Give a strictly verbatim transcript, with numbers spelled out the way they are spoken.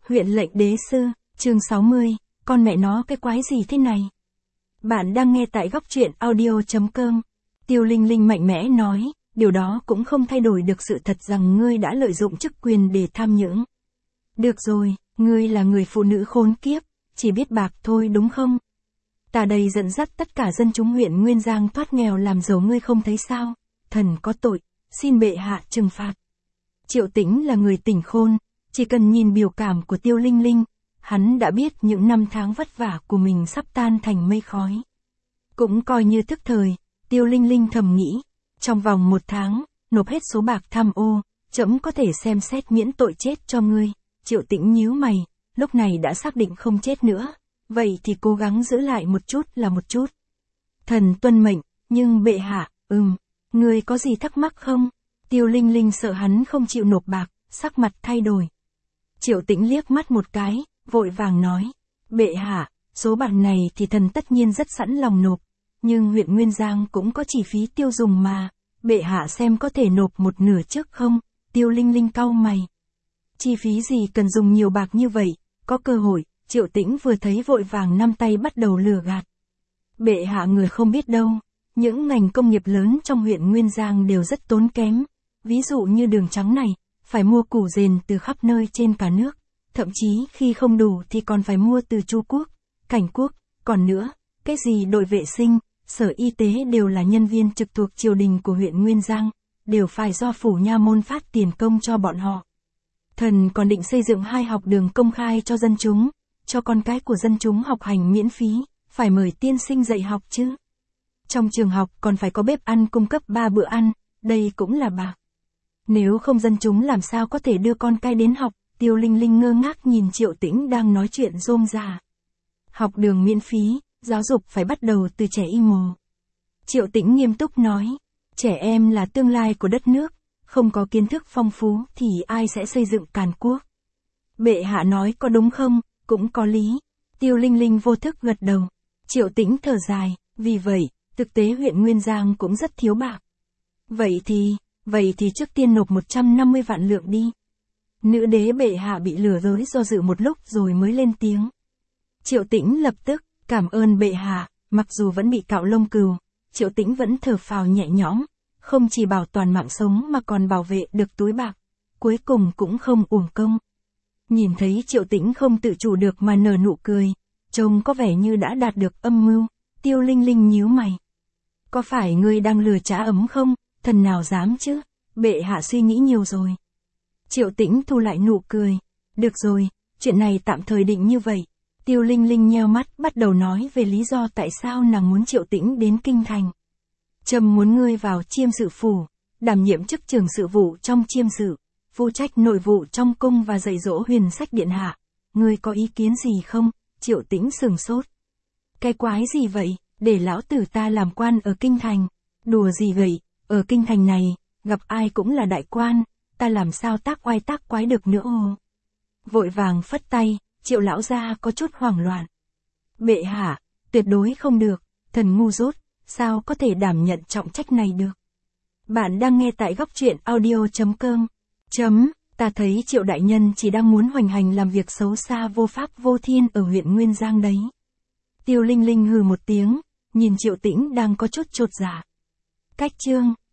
Huyện lệnh đế sư, chương sáu mươi, con mẹ nó cái quái gì thế này? Bạn đang nghe tại góc truyện audio chấm com. Tiêu Linh Linh mạnh mẽ nói, điều đó cũng không thay đổi được sự thật rằng ngươi đã lợi dụng chức quyền để tham nhũng. Được rồi, ngươi là người phụ nữ khốn kiếp, chỉ biết bạc thôi đúng không? Ta đây dẫn dắt tất cả dân chúng huyện Nguyên Giang thoát nghèo làm giàu ngươi không thấy sao? Thần có tội, xin bệ hạ trừng phạt. Triệu Tĩnh là người tỉnh khôn, chỉ cần nhìn biểu cảm của Tiêu Linh Linh, hắn đã biết những năm tháng vất vả của mình sắp tan thành mây khói. Cũng coi như thức thời, Tiêu Linh Linh thầm nghĩ, trong vòng một tháng, nộp hết số bạc tham ô, trẫm có thể xem xét miễn tội chết cho ngươi. Triệu Tĩnh nhíu mày, lúc này đã xác định không chết nữa, vậy thì cố gắng giữ lại một chút là một chút. Thần tuân mệnh, nhưng bệ hạ, ừm, ngươi có gì thắc mắc không? Tiêu Linh Linh sợ hắn không chịu nộp bạc, sắc mặt thay đổi. Triệu Tĩnh liếc mắt một cái, vội vàng nói, bệ hạ, số bạc này thì thần tất nhiên rất sẵn lòng nộp, nhưng huyện Nguyên Giang cũng có chi phí tiêu dùng mà, bệ hạ xem có thể nộp một nửa trước không? Tiêu Linh Linh cau mày. Chi phí gì cần dùng nhiều bạc như vậy, có cơ hội, Triệu Tĩnh vừa thấy vội vàng năm tay bắt đầu lừa gạt. Bệ hạ người không biết đâu, những ngành công nghiệp lớn trong huyện Nguyên Giang đều rất tốn kém, ví dụ như đường trắng này, phải mua củ dền từ khắp nơi trên cả nước, thậm chí khi không đủ thì còn phải mua từ Chu Quốc, Cảnh Quốc, còn nữa, cái gì đội vệ sinh, sở y tế đều là nhân viên trực thuộc triều đình của huyện Nguyên Giang, đều phải do phủ nha môn phát tiền công cho bọn họ. Thần còn định xây dựng hai học đường công khai cho dân chúng, cho con cái của dân chúng học hành miễn phí, phải mời tiên sinh dạy học chứ. Trong trường học còn phải có bếp ăn cung cấp ba bữa ăn, đây cũng là bạc. Nếu không dân chúng làm sao có thể đưa con cái đến học? Tiêu Linh Linh ngơ ngác nhìn Triệu Tĩnh đang nói chuyện rôm rả. Học đường miễn phí, giáo dục phải bắt đầu từ trẻ y mồ. Triệu Tĩnh nghiêm túc nói, trẻ em là tương lai của đất nước, không có kiến thức phong phú thì ai sẽ xây dựng càn quốc. Bệ hạ nói có đúng không? Cũng có lý. Tiêu Linh Linh vô thức gật đầu. Triệu Tĩnh thở dài, vì vậy, thực tế huyện Nguyên Giang cũng rất thiếu bạc. Vậy thì, vậy thì trước tiên nộp một trăm năm mươi vạn lượng đi. Nữ đế bệ hạ bị lừa dối do dự một lúc rồi mới lên tiếng. Triệu Tĩnh lập tức, cảm ơn bệ hạ, mặc dù vẫn bị cạo lông cừu, Triệu Tĩnh vẫn thở phào nhẹ nhõm, không chỉ bảo toàn mạng sống mà còn bảo vệ được túi bạc, cuối cùng cũng không uổng công. Nhìn thấy Triệu Tĩnh không tự chủ được mà nở nụ cười, trông có vẻ như đã đạt được âm mưu, Tiêu Linh Linh nhíu mày. Có phải ngươi đang lừa trá ấm không? Thần nào dám chứ, bệ hạ suy nghĩ nhiều rồi. Triệu Tĩnh thu lại nụ cười. Được rồi, chuyện này tạm thời định như vậy. Tiêu Linh Linh nheo mắt bắt đầu nói về lý do tại sao nàng muốn Triệu Tĩnh đến kinh thành. Trâm muốn ngươi vào chiêm sự phủ, đảm nhiệm chức trưởng sự vụ trong chiêm sự, phụ trách nội vụ trong cung và dạy dỗ huyền sách điện hạ. Ngươi có ý kiến gì không? Triệu Tĩnh sừng sốt. Cái quái gì vậy, để lão tử ta làm quan ở kinh thành? Đùa gì vậy, ở kinh thành này, gặp ai cũng là đại quan, ta làm sao tác oai tác quái được nữa ồ. Vội vàng phất tay, Triệu lão gia có chút hoảng loạn. Bệ hạ, tuyệt đối không được, thần ngu dốt, sao có thể đảm nhận trọng trách này được. Bạn đang nghe tại góc truyện audio chấm com. Chấm, ta thấy Triệu đại nhân chỉ đang muốn hoành hành làm việc xấu xa vô pháp vô thiên ở huyện Nguyên Giang đấy. Tiêu Linh Linh hừ một tiếng, nhìn Triệu Tĩnh đang có chút chột dạ. Cách chương.